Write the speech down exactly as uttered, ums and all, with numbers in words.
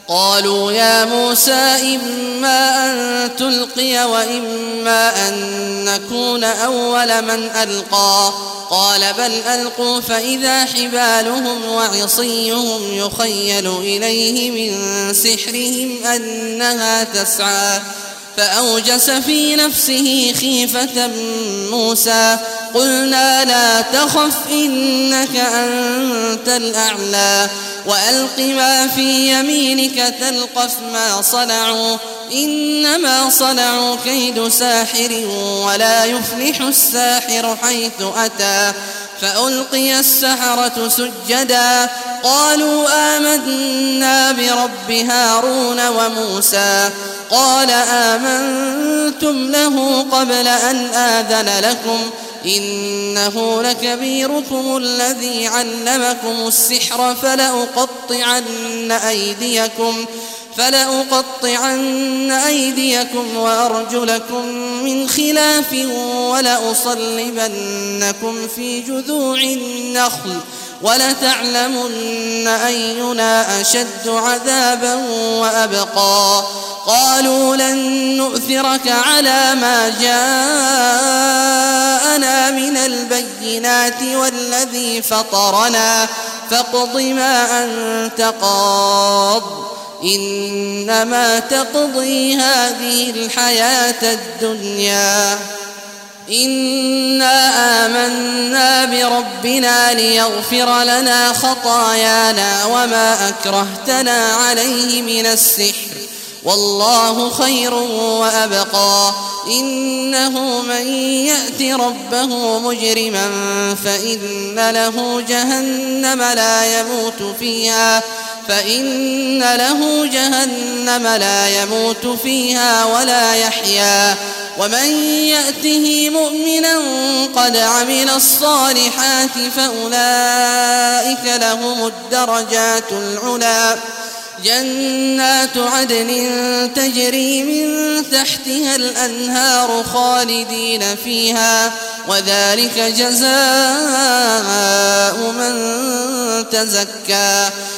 قالوا يا موسى إما أن تلقي وإما أن نكون أول من ألقى قال بل ألقوا فإذا حبالهم وعصيهم يخيل إليه من سحرهم أنها تسعى فأوجس في نفسه خيفة موسى قلنا لا تخف إنك أنت الأعلى وألق ما في يمينك تلقف ما صنعوا إنما صنعوا كيد ساحر ولا يفلح الساحر حيث أتى فألقي السحرة سجدا قالوا آمنا برب هارون وموسى قال آمنتم له قبل أن آذن لكم إنه لكبيركم الذي علمكم السحر فلأقطعن أيديكم فلأقطعن أيديكم وأرجلكم من خلاف ولأصلبنكم في جذوع النخل ولتعلمن أينا أشد عذابا وأبقى قالوا لن نؤثرك على ما جاءنا من البينات والذي فطرنا فاقض ما أنت قاض إنما تقضي هذه الحياة الدنيا إنا آمنا بربنا ليغفر لنا خطايانا وما أكرهتنا عليه من السحر والله خير وأبقى إنه من يأت ربه مجرما فإن له جهنم لا يموت فيها فإن له جهنم لا يموت فيها ولا يحيا ومن يأته مؤمنا قد عمل الصالحات فأولئك لهم الدرجات العلى جنات عدن تجري من تحتها الأنهار خالدين فيها وذلك جزاء من تزكى